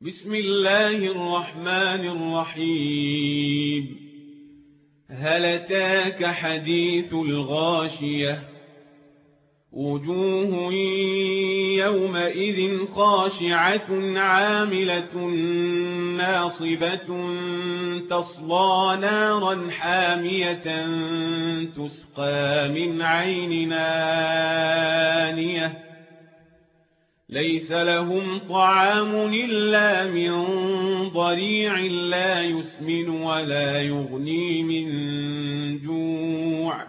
بسم الله الرحمن الرحيم. هل أتاك حديث الغاشية؟ وجوه يومئذ خاشعة عاملة ناصبة تصلى نارا حامية تسقى من عين آنية ليس لهم طعام إلا من ضريع لا يسمن ولا يغني من جوع.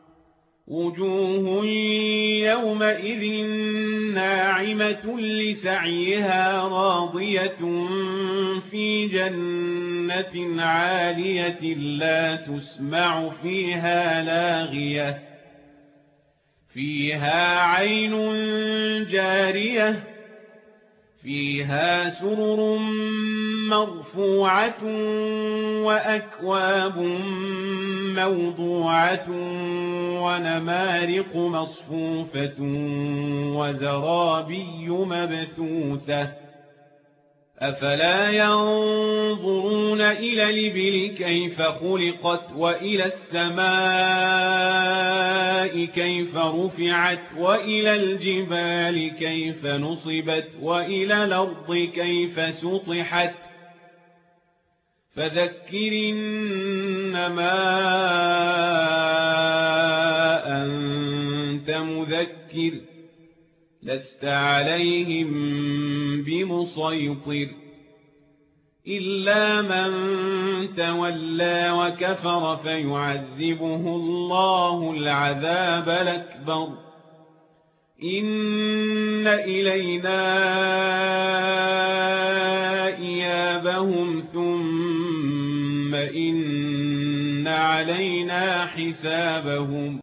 وجوه يومئذ ناعمة لسعيها راضية في جنة عالية لا تسمع فيها لاغية فيها عين جارية فيها سرر مرفوعة وأكواب موضوعة ونمارق مصفوفة وزرابي مبثوثة أفلا ينظرون إلى الإبل كيف خلقت وإلى السماء كيف رفعت وإلى الجبال كيف نصبت وإلى الأرض كيف سطحت فذكر إنما أنت مذكر لست عليهم بمسيطر إلا من تولى وكفر فيعذبه الله العذاب الأكبر إن إلينا إيابهم ثم إن علينا حسابهم